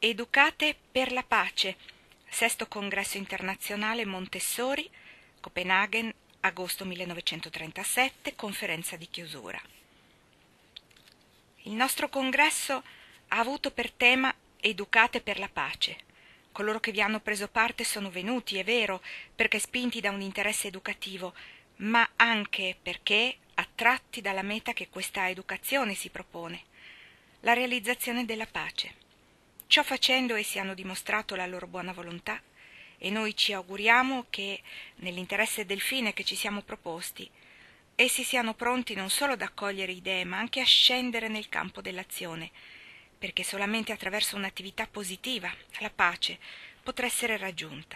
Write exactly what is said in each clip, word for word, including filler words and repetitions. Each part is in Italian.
Educate per la pace, sesto congresso internazionale Montessori, Copenaghen, agosto millenovecentotrentasette, conferenza di chiusura. Il nostro congresso ha avuto per tema Educate per la pace. Coloro che vi hanno preso parte sono venuti, è vero, perché spinti da un interesse educativo, ma anche perché attratti dalla meta che questa educazione si propone, la realizzazione della pace. Ciò facendo essi hanno dimostrato la loro buona volontà e noi ci auguriamo che, nell'interesse del fine che ci siamo proposti, essi siano pronti non solo ad accogliere idee, ma anche a scendere nel campo dell'azione, perché solamente attraverso un'attività positiva la pace potrà essere raggiunta.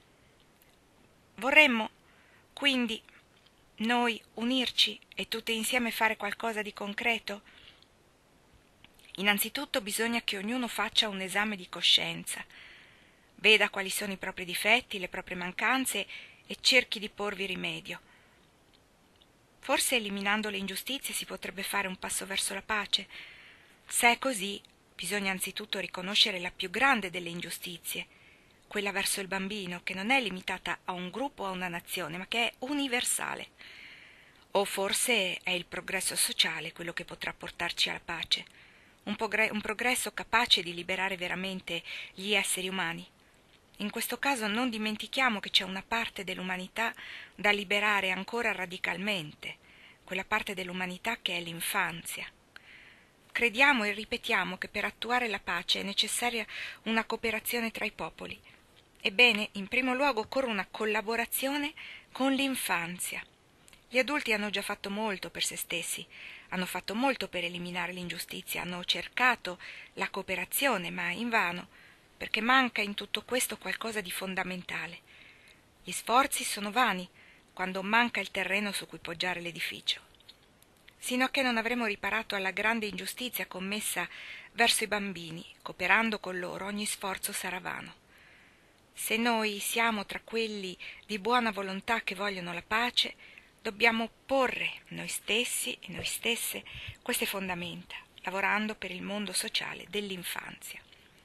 Vorremmo, quindi, noi unirci e tutti insieme fare qualcosa di concreto? Innanzitutto bisogna che ognuno faccia un esame di coscienza, veda quali sono i propri difetti, le proprie mancanze e cerchi di porvi rimedio. Forse eliminando le ingiustizie si potrebbe fare un passo verso la pace. Se è così, bisogna anzitutto riconoscere la più grande delle ingiustizie, quella verso il bambino, che non è limitata a un gruppo o a una nazione, ma che è universale. O forse è il progresso sociale quello che potrà portarci alla pace. Un, progre- un progresso capace di liberare veramente gli esseri umani. In questo caso non dimentichiamo che c'è una parte dell'umanità da liberare ancora radicalmente, quella parte dell'umanità che è l'infanzia. Crediamo e ripetiamo che per attuare la pace è necessaria una cooperazione tra i popoli. Ebbene, in primo luogo occorre una collaborazione con l'infanzia. Gli adulti hanno già fatto molto per se stessi, hanno fatto molto per eliminare l'ingiustizia, hanno cercato la cooperazione, ma invano, perché manca in tutto questo qualcosa di fondamentale. Gli sforzi sono vani quando manca il terreno su cui poggiare l'edificio. Sino a che non avremo riparato alla grande ingiustizia commessa verso i bambini, cooperando con loro, ogni sforzo sarà vano. Se noi siamo tra quelli di buona volontà che vogliono la pace, dobbiamo porre noi stessi e noi stesse queste fondamenta, lavorando per il mondo sociale dell'infanzia.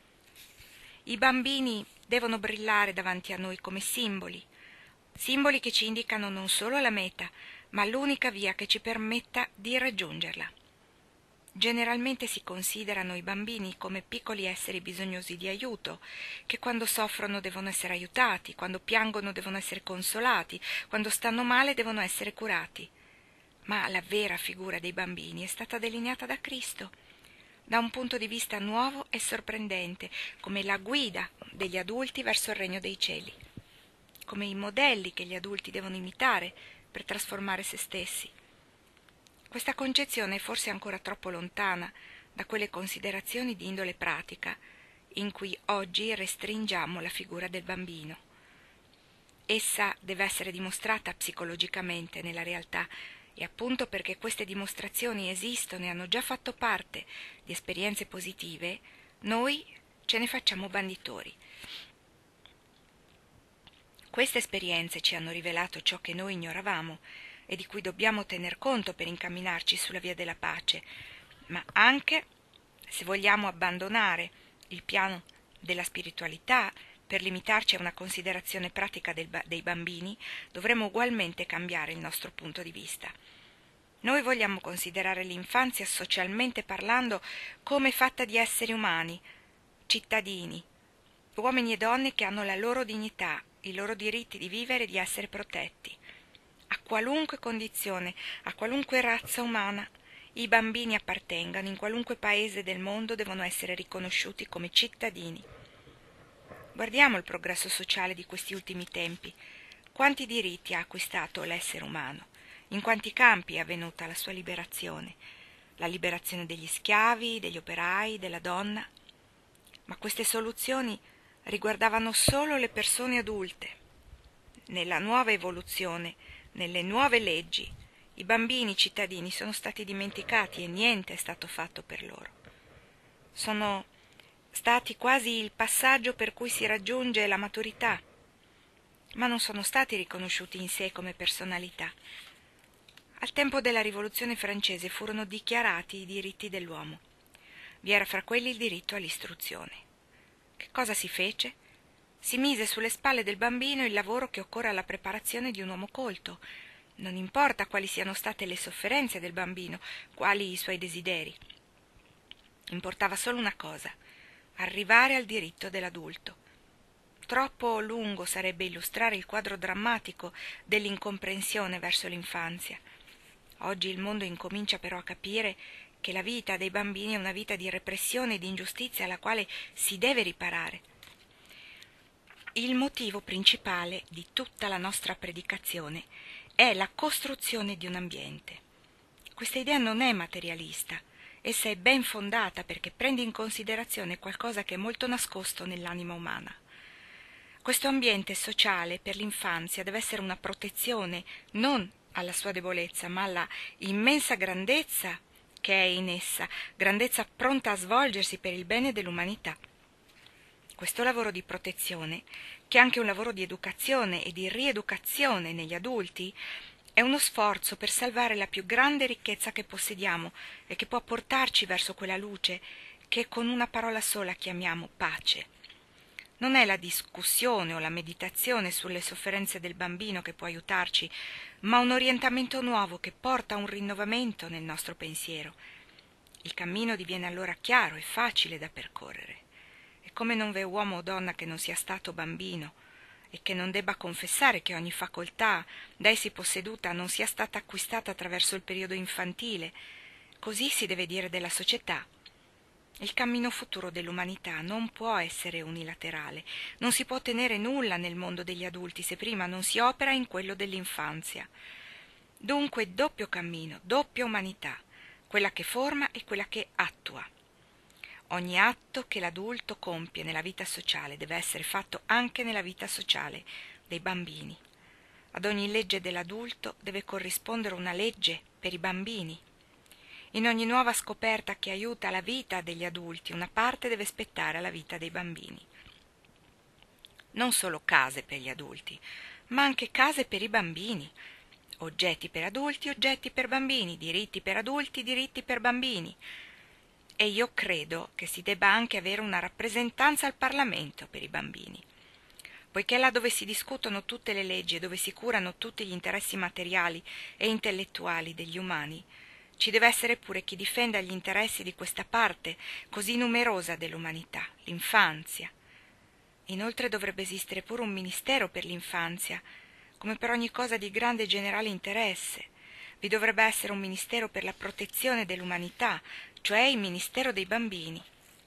I bambini devono brillare davanti a noi come simboli, simboli che ci indicano non solo la meta, ma l'unica via che ci permetta di raggiungerla. Generalmente si considerano i bambini come piccoli esseri bisognosi di aiuto, che quando soffrono devono essere aiutati, quando piangono devono essere consolati, quando stanno male devono essere curati. Ma la vera figura dei bambini è stata delineata da Cristo, da un punto di vista nuovo e sorprendente, come la guida degli adulti verso il regno dei cieli, come i modelli che gli adulti devono imitare per trasformare se stessi. Questa concezione è forse ancora troppo lontana da quelle considerazioni di indole pratica in cui oggi restringiamo la figura del bambino. Essa deve essere dimostrata psicologicamente nella realtà e appunto perché queste dimostrazioni esistono e hanno già fatto parte di esperienze positive, noi ce ne facciamo banditori. Queste esperienze ci hanno rivelato ciò che noi ignoravamo e di cui dobbiamo tener conto per incamminarci sulla via della pace, ma anche, se vogliamo abbandonare il piano della spiritualità per limitarci a una considerazione pratica del ba- dei bambini, dovremo ugualmente cambiare il nostro punto di vista. Noi vogliamo considerare l'infanzia, socialmente parlando, come fatta di esseri umani, cittadini, uomini e donne che hanno la loro dignità, i loro diritti di vivere e di essere protetti. A qualunque condizione, a qualunque razza umana i bambini appartengano, in qualunque paese del mondo devono essere riconosciuti come cittadini. Guardiamo il progresso sociale di questi ultimi tempi. Quanti diritti ha acquistato l'essere umano? In quanti campi è avvenuta la sua liberazione? La liberazione degli schiavi, degli operai, della donna? Ma queste soluzioni riguardavano solo le persone adulte. Nella nuova evoluzione, nelle nuove leggi, i bambini cittadini sono stati dimenticati e niente è stato fatto per loro. Sono stati quasi il passaggio per cui si raggiunge la maturità, ma non sono stati riconosciuti in sé come personalità. Al tempo della Rivoluzione francese furono dichiarati i diritti dell'uomo. Vi era fra quelli il diritto all'istruzione. Che cosa si fece? Si mise sulle spalle del bambino il lavoro che occorre alla preparazione di un uomo colto. Non importa quali siano state le sofferenze del bambino, quali i suoi desideri. Importava solo una cosa: arrivare al diritto dell'adulto. Troppo lungo sarebbe illustrare il quadro drammatico dell'incomprensione verso l'infanzia. Oggi il mondo incomincia però a capire che la vita dei bambini è una vita di repressione e di ingiustizia alla quale si deve riparare. Il motivo principale di tutta la nostra predicazione è la costruzione di un ambiente. Questa idea non è materialista, essa è ben fondata perché prende in considerazione qualcosa che è molto nascosto nell'anima umana. Questo ambiente sociale per l'infanzia deve essere una protezione non alla sua debolezza, ma alla immensa grandezza che è in essa, grandezza pronta a svolgersi per il bene dell'umanità. Questo lavoro di protezione, che è anche un lavoro di educazione e di rieducazione negli adulti, è uno sforzo per salvare la più grande ricchezza che possediamo e che può portarci verso quella luce che con una parola sola chiamiamo pace. Non è la discussione o la meditazione sulle sofferenze del bambino che può aiutarci, ma un orientamento nuovo che porta a un rinnovamento nel nostro pensiero. Il cammino diviene allora chiaro e facile da percorrere. E come non v'è uomo o donna che non sia stato bambino e che non debba confessare che ogni facoltà da essi posseduta non sia stata acquistata attraverso il periodo infantile, così si deve dire della società. Il cammino futuro dell'umanità non può essere unilaterale, non si può ottenere nulla nel mondo degli adulti se prima non si opera in quello dell'infanzia. Dunque doppio cammino, doppia umanità, quella che forma e quella che attua. Ogni atto che l'adulto compie nella vita sociale deve essere fatto anche nella vita sociale dei bambini. Ad ogni legge dell'adulto deve corrispondere una legge per i bambini. In ogni nuova scoperta che aiuta la vita degli adulti, una parte deve spettare alla vita dei bambini. Non solo case per gli adulti, ma anche case per i bambini. Oggetti per adulti, oggetti per bambini, diritti per adulti, diritti per bambini. E io credo che si debba anche avere una rappresentanza al Parlamento per i bambini, poiché là dove si discutono tutte le leggi e dove si curano tutti gli interessi materiali e intellettuali degli umani, ci deve essere pure chi difenda gli interessi di questa parte così numerosa dell'umanità, l'infanzia. Inoltre dovrebbe esistere pure un ministero per l'infanzia, come per ogni cosa di grande e generale interesse. Vi dovrebbe essere un ministero per la protezione dell'umanità, cioè il Ministero dei bambini.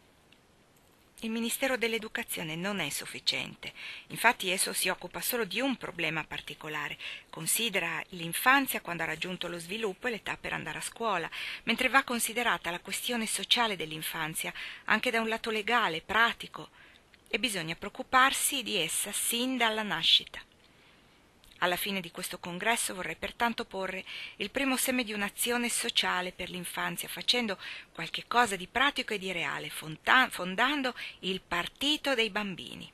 Il Ministero dell'Educazione non è sufficiente, infatti esso si occupa solo di un problema particolare, considera l'infanzia quando ha raggiunto lo sviluppo e l'età per andare a scuola, mentre va considerata la questione sociale dell'infanzia anche da un lato legale, pratico, e bisogna preoccuparsi di essa sin dalla nascita. Alla fine di questo congresso vorrei pertanto porre il primo seme di un'azione sociale per l'infanzia, facendo qualche cosa di pratico e di reale, fondando il Partito dei Bambini.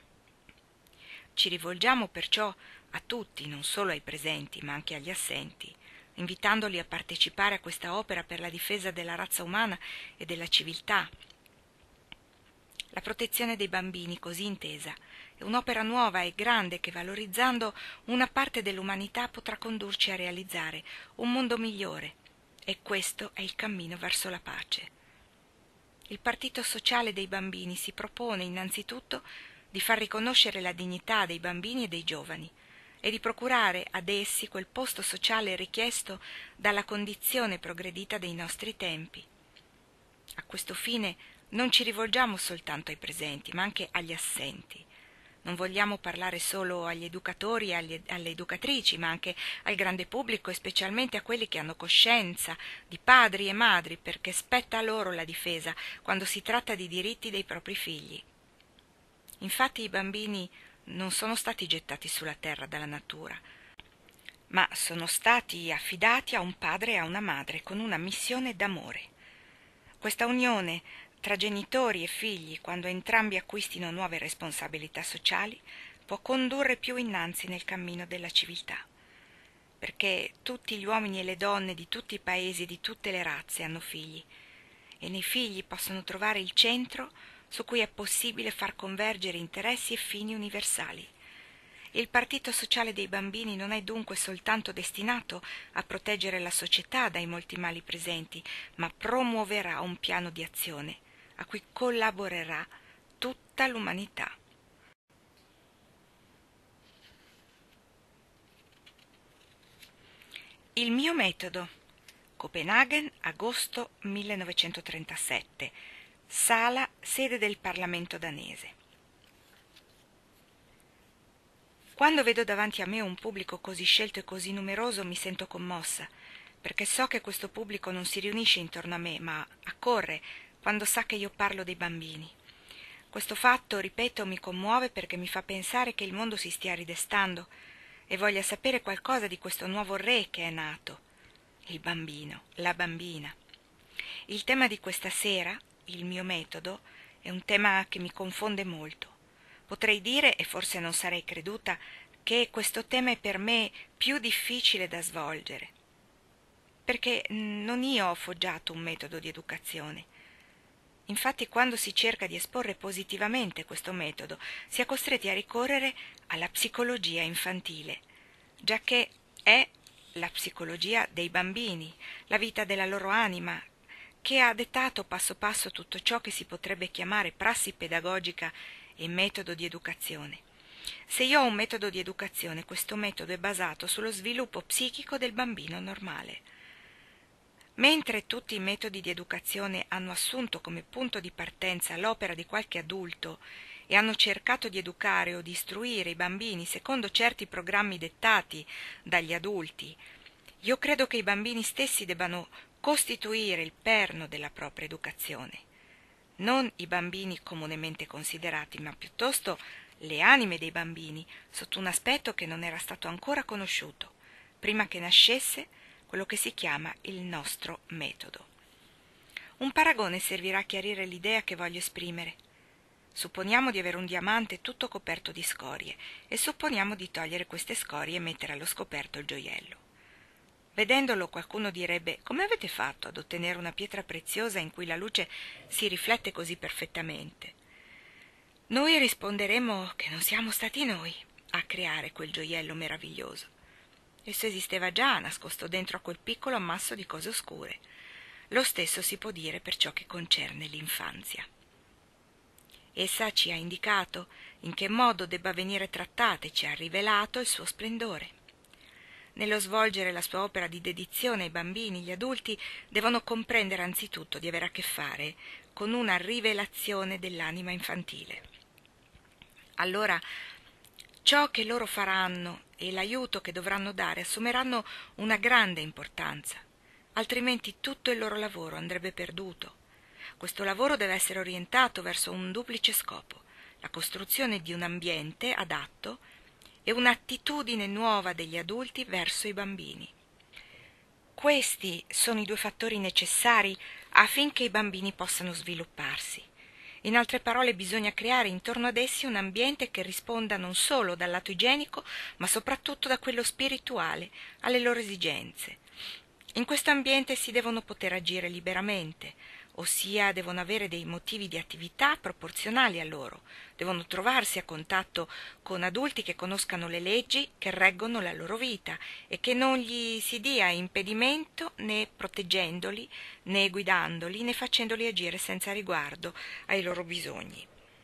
Ci rivolgiamo perciò a tutti, non solo ai presenti, ma anche agli assenti, invitandoli a partecipare a questa opera per la difesa della razza umana e della civiltà. La protezione dei bambini, così intesa, è un'opera nuova e grande che, valorizzando una parte dell'umanità, potrà condurci a realizzare un mondo migliore, e questo è il cammino verso la pace. Il Partito Sociale dei Bambini si propone innanzitutto di far riconoscere la dignità dei bambini e dei giovani e di procurare ad essi quel posto sociale richiesto dalla condizione progredita dei nostri tempi. A questo fine non ci rivolgiamo soltanto ai presenti, ma anche agli assenti. Non vogliamo parlare solo agli educatori e agli, alle educatrici, ma anche al grande pubblico e specialmente a quelli che hanno coscienza di padri e madri, perché spetta a loro la difesa quando si tratta di diritti dei propri figli. Infatti i bambini non sono stati gettati sulla terra dalla natura, ma sono stati affidati a un padre e a una madre con una missione d'amore. Questa unione tra genitori e figli, quando entrambi acquistino nuove responsabilità sociali, può condurre più innanzi nel cammino della civiltà, perché tutti gli uomini e le donne di tutti i paesi e di tutte le razze hanno figli, e nei figli possono trovare il centro su cui è possibile far convergere interessi e fini universali. Il partito sociale dei bambini non è dunque soltanto destinato a proteggere la società dai molti mali presenti, ma promuoverà un piano di azione a cui collaborerà tutta l'umanità. Il mio metodo. Copenaghen, agosto millenovecentotrentasette. Sala, sede del Parlamento danese. Quando vedo davanti a me un pubblico così scelto e così numeroso mi sento commossa, perché so che questo pubblico non si riunisce intorno a me, ma accorre quando sa che io parlo dei bambini. Questo fatto, ripeto, mi commuove perché mi fa pensare che il mondo si stia ridestando e voglia sapere qualcosa di questo nuovo re che è nato, il bambino, la bambina. Il tema di questa sera, il mio metodo, è un tema che mi confonde molto. Potrei dire, e forse non sarei creduta, che questo tema è per me più difficile da svolgere, perché non io ho foggiato un metodo di educazione. Infatti, quando si cerca di esporre positivamente questo metodo, si è costretti a ricorrere alla psicologia infantile, giacché è la psicologia dei bambini, la vita della loro anima, che ha dettato passo passo tutto ciò che si potrebbe chiamare prassi pedagogica e metodo di educazione. Se io ho un metodo di educazione, questo metodo è basato sullo sviluppo psichico del bambino normale. Mentre tutti i metodi di educazione hanno assunto come punto di partenza l'opera di qualche adulto e hanno cercato di educare o di istruire i bambini secondo certi programmi dettati dagli adulti, io credo che i bambini stessi debbano costituire il perno della propria educazione. Non i bambini comunemente considerati, ma piuttosto le anime dei bambini, sotto un aspetto che non era stato ancora conosciuto, prima che nascesse quello che si chiama il nostro metodo. Un paragone servirà a chiarire l'idea che voglio esprimere. Supponiamo di avere un diamante tutto coperto di scorie e supponiamo di togliere queste scorie e mettere allo scoperto il gioiello. Vedendolo qualcuno direbbe: come avete fatto ad ottenere una pietra preziosa in cui la luce si riflette così perfettamente? Noi risponderemo che non siamo stati noi a creare quel gioiello meraviglioso. Esso esisteva già, nascosto dentro a quel piccolo ammasso di cose oscure. Lo stesso si può dire per ciò che concerne l'infanzia. Essa ci ha indicato in che modo debba venire trattata e ci ha rivelato il suo splendore. Nello svolgere la sua opera di dedizione ai bambini, gli adulti devono comprendere anzitutto di avere a che fare con una rivelazione dell'anima infantile. Allora, ciò che loro faranno e l'aiuto che dovranno dare assumeranno una grande importanza, altrimenti tutto il loro lavoro andrebbe perduto. Questo lavoro deve essere orientato verso un duplice scopo: la costruzione di un ambiente adatto e un'attitudine nuova degli adulti verso i bambini. Questi sono i due fattori necessari affinché i bambini possano svilupparsi. In altre parole, bisogna creare intorno ad essi un ambiente che risponda non solo dal lato igienico, ma soprattutto da quello spirituale, alle loro esigenze. In questo ambiente si devono poter agire liberamente, ossia devono avere dei motivi di attività proporzionali a loro, devono trovarsi a contatto con adulti che conoscano le leggi che reggono la loro vita e che non gli si dia impedimento né proteggendoli, né guidandoli, né facendoli agire senza riguardo ai loro bisogni.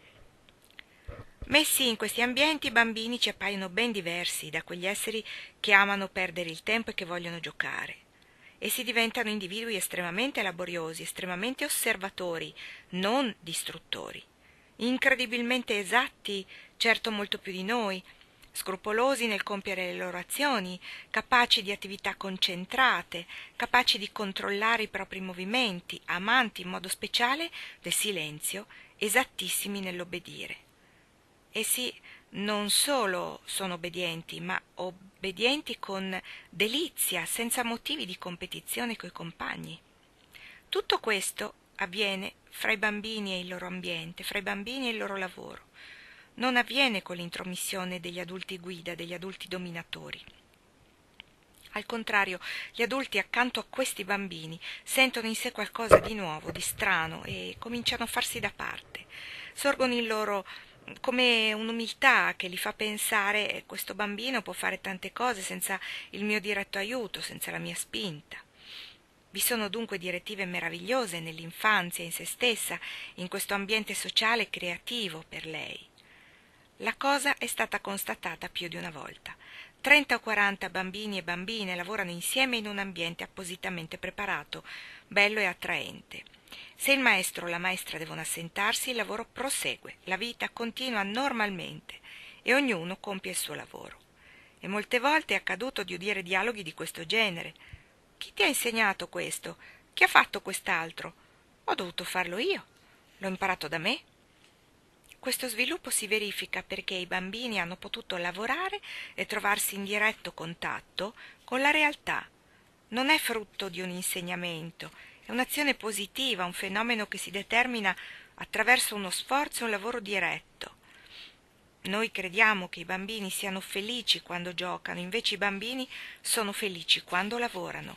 Messi in questi ambienti, i bambini ci appaiono ben diversi da quegli esseri che amano perdere il tempo e che vogliono giocare. Essi diventano individui estremamente laboriosi, estremamente osservatori, non distruttori, incredibilmente esatti, certo molto più di noi, scrupolosi nel compiere le loro azioni, capaci di attività concentrate, capaci di controllare i propri movimenti, amanti in modo speciale del silenzio, esattissimi nell'obbedire. Essi non solo sono obbedienti, ma obbedienti con delizia, senza motivi di competizione coi compagni. Tutto questo avviene fra i bambini e il loro ambiente, fra i bambini e il loro lavoro. Non avviene con l'intromissione degli adulti guida, degli adulti dominatori. Al contrario, gli adulti accanto a questi bambini sentono in sé qualcosa di nuovo, di strano e cominciano a farsi da parte. Sorgono in loro come un'umiltà che li fa pensare: questo bambino può fare tante cose senza il mio diretto aiuto, senza la mia spinta. Vi sono dunque direttive meravigliose nell'infanzia, in se stessa, in questo ambiente sociale e creativo per lei. La cosa è stata constatata più di una volta. Trenta o quaranta bambini e bambine lavorano insieme in un ambiente appositamente preparato, bello e attraente. Se il maestro o la maestra devono assentarsi, il lavoro prosegue, la vita continua normalmente e ognuno compie il suo lavoro. E molte volte è accaduto di udire dialoghi di questo genere. Chi ti ha insegnato questo? Chi ha fatto quest'altro? Ho dovuto farlo io. L'ho imparato da me. Questo sviluppo si verifica perché i bambini hanno potuto lavorare e trovarsi in diretto contatto con la realtà. Non è frutto di un insegnamento, è un'azione positiva, un fenomeno che si determina attraverso uno sforzo e un lavoro diretto. Noi crediamo che i bambini siano felici quando giocano, invece i bambini sono felici quando lavorano.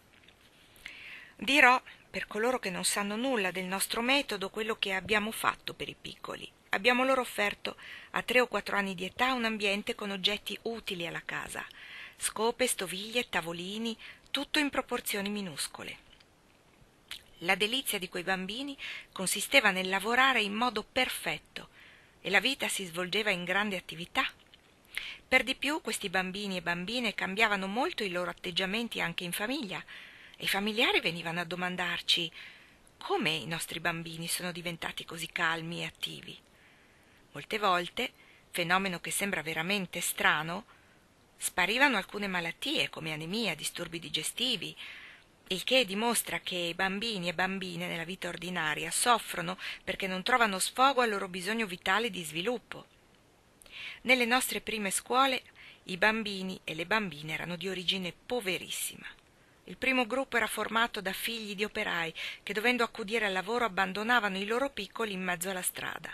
Dirò, per coloro che non sanno nulla del nostro metodo, quello che abbiamo fatto per i piccoli. Abbiamo loro offerto a tre o quattro anni di età un ambiente con oggetti utili alla casa, scope, stoviglie, tavolini, tutto in proporzioni minuscole. La delizia di quei bambini consisteva nel lavorare in modo perfetto e la vita si svolgeva in grande attività. Per di più questi bambini e bambine cambiavano molto i loro atteggiamenti anche in famiglia e i familiari venivano a domandarci: come i nostri bambini sono diventati così calmi e attivi? Molte volte, fenomeno che sembra veramente strano, sparivano alcune malattie come anemia, disturbi digestivi, il che dimostra che i bambini e bambine nella vita ordinaria soffrono perché non trovano sfogo al loro bisogno vitale di sviluppo. Nelle nostre prime scuole i bambini e le bambine erano di origine poverissima. Il primo gruppo era formato da figli di operai che, dovendo accudire al lavoro, abbandonavano i loro piccoli in mezzo alla strada.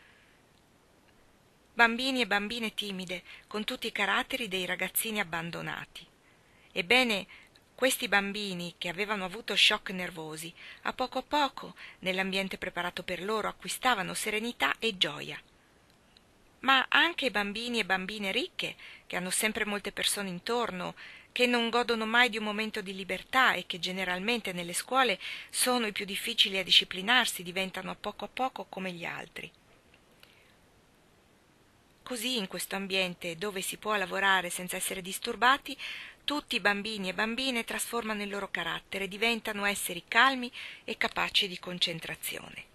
Bambini e bambine timide, con tutti i caratteri dei ragazzini abbandonati. Ebbene, questi bambini, che avevano avuto shock nervosi, a poco a poco, nell'ambiente preparato per loro, acquistavano serenità e gioia. Ma anche bambini e bambine ricche, che hanno sempre molte persone intorno, che non godono mai di un momento di libertà e che generalmente nelle scuole sono i più difficili a disciplinarsi, diventano a poco a poco come gli altri. Così, in questo ambiente dove si può lavorare senza essere disturbati, tutti i bambini e bambine trasformano il loro carattere, diventano esseri calmi e capaci di concentrazione.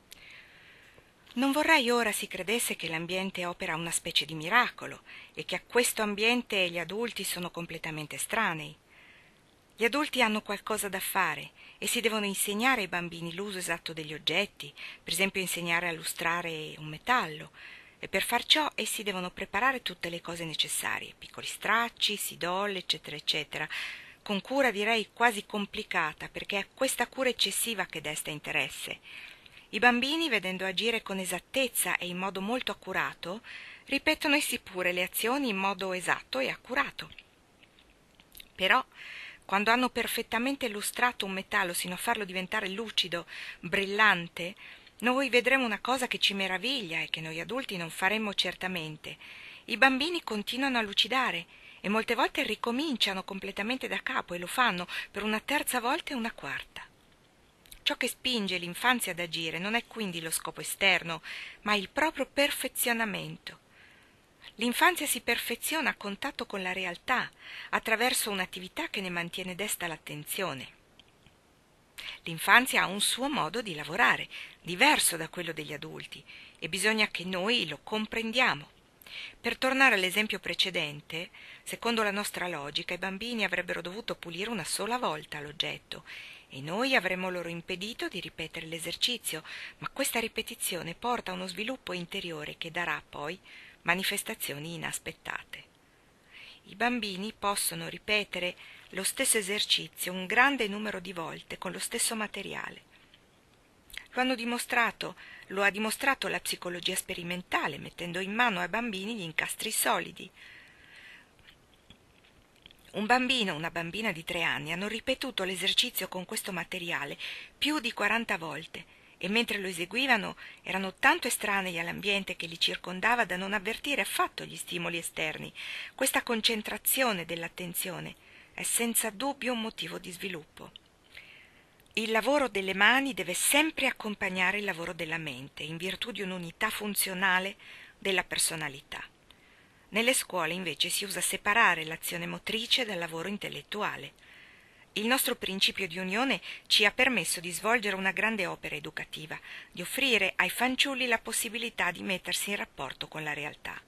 Non vorrei ora si credesse che l'ambiente opera una specie di miracolo e che a questo ambiente gli adulti sono completamente estranei. Gli adulti hanno qualcosa da fare e si devono insegnare ai bambini l'uso esatto degli oggetti, per esempio insegnare a lustrare un metallo, e per far ciò essi devono preparare tutte le cose necessarie, piccoli stracci, sidole, eccetera, eccetera, con cura direi quasi complicata, perché è questa cura eccessiva che desta interesse. I bambini, vedendo agire con esattezza e in modo molto accurato, ripetono essi pure le azioni in modo esatto e accurato. Però, quando hanno perfettamente lustrato un metallo sino a farlo diventare lucido, brillante, noi vedremo una cosa che ci meraviglia e che noi adulti non faremmo certamente. I bambini continuano a lucidare e molte volte ricominciano completamente da capo e lo fanno per una terza volta e una quarta. Ciò che spinge l'infanzia ad agire non è quindi lo scopo esterno, ma il proprio perfezionamento. L'infanzia si perfeziona a contatto con la realtà, attraverso un'attività che ne mantiene desta l'attenzione. L'infanzia ha un suo modo di lavorare, diverso da quello degli adulti, e bisogna che noi lo comprendiamo. Per tornare all'esempio precedente, secondo la nostra logica, i bambini avrebbero dovuto pulire una sola volta l'oggetto e noi avremmo loro impedito di ripetere l'esercizio, ma questa ripetizione porta a uno sviluppo interiore che darà poi manifestazioni inaspettate. I bambini possono ripetere lo stesso esercizio un grande numero di volte con lo stesso materiale. Lo hanno dimostrato, lo ha dimostrato la psicologia sperimentale, mettendo in mano ai bambini gli incastri solidi. Un bambino o una bambina di tre anni hanno ripetuto l'esercizio con questo materiale più di quaranta volte e mentre lo eseguivano erano tanto estranei all'ambiente che li circondava da non avvertire affatto gli stimoli esterni. Questa concentrazione dell'attenzione è senza dubbio un motivo di sviluppo. Il lavoro delle mani deve sempre accompagnare il lavoro della mente, in virtù di un'unità funzionale della personalità. Nelle scuole invece si usa separare l'azione motrice dal lavoro intellettuale. Il nostro principio di unione ci ha permesso di svolgere una grande opera educativa, di offrire ai fanciulli la possibilità di mettersi in rapporto con la realtà.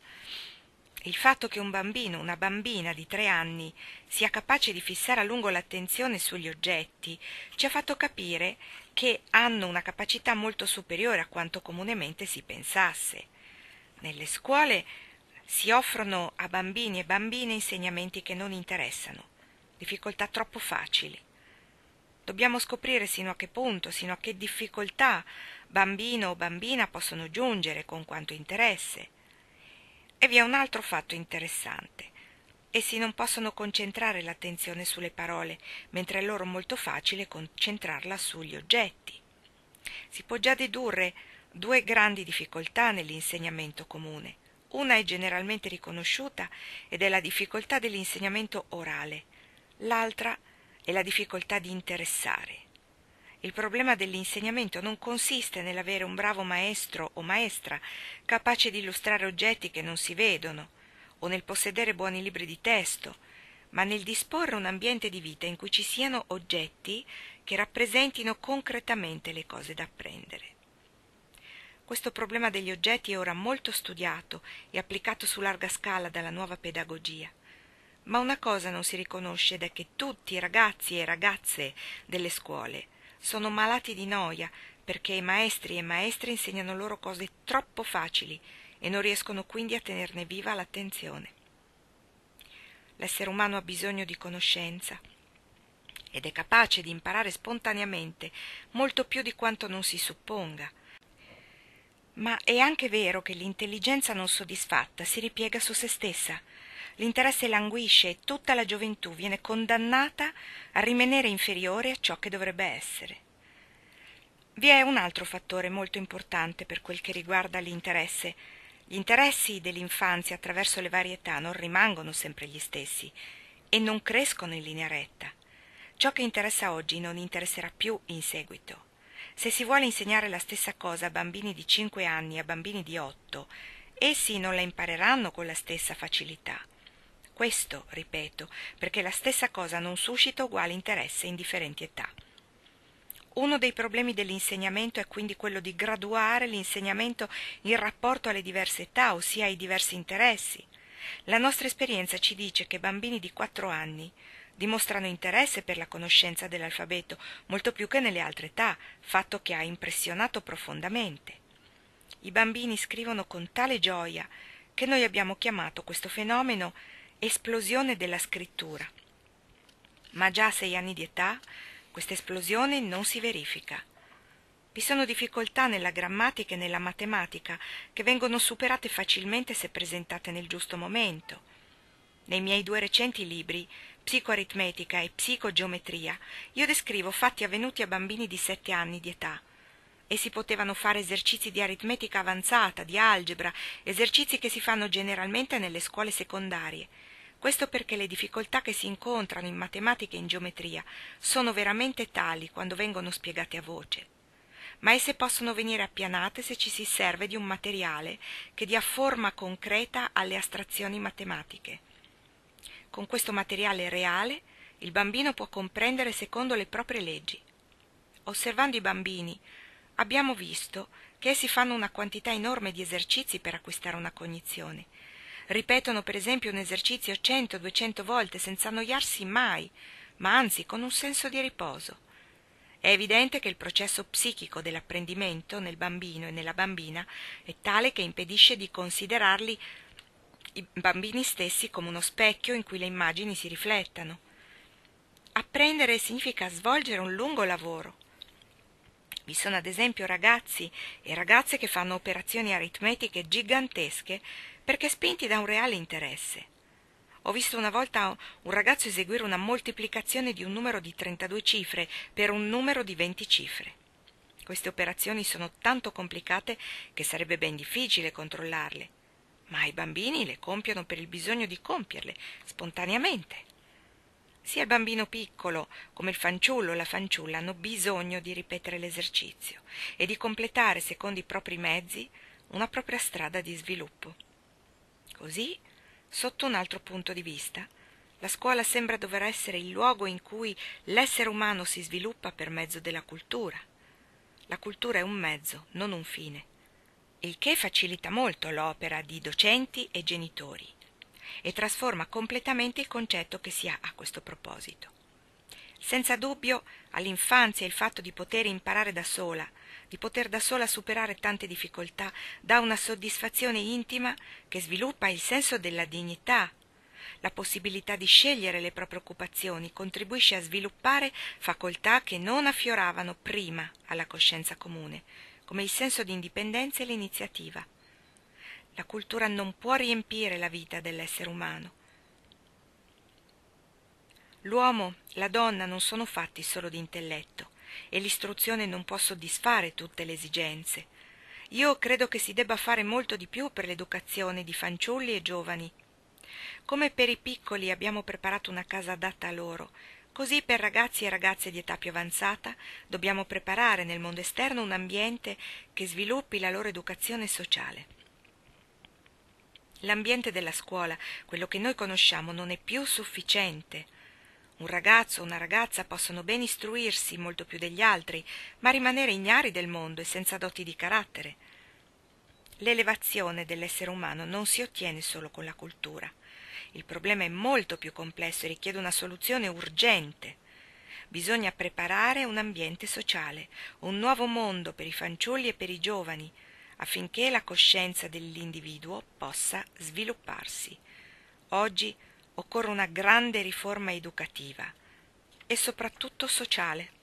Il fatto che un bambino o una bambina di tre anni sia capace di fissare a lungo l'attenzione sugli oggetti ci ha fatto capire che hanno una capacità molto superiore a quanto comunemente si pensasse. Nelle scuole si offrono a bambini e bambine insegnamenti che non interessano, difficoltà troppo facili. Dobbiamo scoprire sino a che punto, sino a che difficoltà bambino o bambina possono giungere con quanto interesse. E vi è un altro fatto interessante. Essi non possono concentrare l'attenzione sulle parole, mentre è loro molto facile concentrarla sugli oggetti. Si può già dedurre due grandi difficoltà nell'insegnamento comune. Una è generalmente riconosciuta ed è la difficoltà dell'insegnamento orale. L'altra è la difficoltà di interessare. Il problema dell'insegnamento non consiste nell'avere un bravo maestro o maestra capace di illustrare oggetti che non si vedono, o nel possedere buoni libri di testo, ma nel disporre un ambiente di vita in cui ci siano oggetti che rappresentino concretamente le cose da apprendere. Questo problema degli oggetti è ora molto studiato e applicato su larga scala dalla nuova pedagogia. Ma una cosa non si riconosce ed è che tutti i ragazzi e ragazze delle scuole sono malati di noia perché i maestri e maestre insegnano loro cose troppo facili e non riescono quindi a tenerne viva l'attenzione. L'essere umano ha bisogno di conoscenza ed è capace di imparare spontaneamente molto più di quanto non si supponga. Ma è anche vero che l'intelligenza non soddisfatta si ripiega su se stessa. L'interesse languisce e tutta la gioventù viene condannata a rimanere inferiore a ciò che dovrebbe essere. Vi è un altro fattore molto importante per quel che riguarda l'interesse. Gli interessi dell'infanzia attraverso le varie età non rimangono sempre gli stessi e non crescono in linea retta. Ciò che interessa oggi non interesserà più in seguito. Se si vuole insegnare la stessa cosa a bambini di cinque anni e a bambini di otto, essi non la impareranno con la stessa facilità. Questo, ripeto, perché la stessa cosa non suscita uguale interesse in differenti età. Uno dei problemi dell'insegnamento è quindi quello di graduare l'insegnamento in rapporto alle diverse età, ossia ai diversi interessi. La nostra esperienza ci dice che bambini di quattro anni dimostrano interesse per la conoscenza dell'alfabeto molto più che nelle altre età, fatto che ha impressionato profondamente. I bambini scrivono con tale gioia che noi abbiamo chiamato questo fenomeno esplosione della scrittura. Ma già a sei anni di età questa esplosione non si verifica. Vi sono difficoltà nella grammatica e nella matematica che vengono superate facilmente se presentate nel giusto momento. Nei miei due recenti libri, Psicoaritmetica e Psicogeometria, io descrivo fatti avvenuti a bambini di sette anni di età. Essi potevano fare esercizi di aritmetica avanzata, di algebra, esercizi che si fanno generalmente nelle scuole secondarie. Questo perché le difficoltà che si incontrano in matematica e in geometria sono veramente tali quando vengono spiegate a voce. Ma esse possono venire appianate se ci si serve di un materiale che dia forma concreta alle astrazioni matematiche. Con questo materiale reale il bambino può comprendere secondo le proprie leggi. Osservando i bambini abbiamo visto che essi fanno una quantità enorme di esercizi per acquistare una cognizione. Ripetono per esempio un esercizio cento duecento volte senza annoiarsi mai, ma anzi con un senso di riposo. È evidente che il processo psichico dell'apprendimento nel bambino e nella bambina è tale che impedisce di considerarli i bambini stessi come uno specchio in cui le immagini si riflettano. Apprendere significa svolgere un lungo lavoro. Vi sono ad esempio ragazzi e ragazze che fanno operazioni aritmetiche gigantesche perché spinti da un reale interesse. Ho visto una volta un ragazzo eseguire una moltiplicazione di un numero di trentadue cifre per un numero di venti cifre. Queste operazioni sono tanto complicate che sarebbe ben difficile controllarle, ma i bambini le compiono per il bisogno di compierle, spontaneamente. Sia il bambino piccolo come il fanciullo o la fanciulla hanno bisogno di ripetere l'esercizio e di completare, secondo i propri mezzi, una propria strada di sviluppo. Così, sotto un altro punto di vista, la scuola sembra dover essere il luogo in cui l'essere umano si sviluppa per mezzo della cultura. La cultura è un mezzo, non un fine, il che facilita molto l'opera di docenti e genitori e trasforma completamente il concetto che si ha a questo proposito. Senza dubbio, all'infanzia il fatto di poter imparare da sola, di poter da sola superare tante difficoltà, dà una soddisfazione intima che sviluppa il senso della dignità. La possibilità di scegliere le proprie occupazioni contribuisce a sviluppare facoltà che non affioravano prima alla coscienza comune, come il senso di indipendenza e l'iniziativa. La cultura non può riempire la vita dell'essere umano. L'uomo, la donna non sono fatti solo di intelletto e l'istruzione non può soddisfare tutte le esigenze. Io credo che si debba fare molto di più per l'educazione di fanciulli e giovani. Come per i piccoli abbiamo preparato una casa adatta a loro, così per ragazzi e ragazze di età più avanzata dobbiamo preparare nel mondo esterno un ambiente che sviluppi la loro educazione sociale. L'ambiente della scuola, quello che noi conosciamo, non è più sufficiente. Un ragazzo o una ragazza possono ben istruirsi molto più degli altri, ma rimanere ignari del mondo e senza doti di carattere. L'elevazione dell'essere umano non si ottiene solo con la cultura. Il problema è molto più complesso e richiede una soluzione urgente. Bisogna preparare un ambiente sociale, un nuovo mondo per i fanciulli e per i giovani, affinché la coscienza dell'individuo possa svilupparsi. Oggi occorre una grande riforma educativa e soprattutto sociale.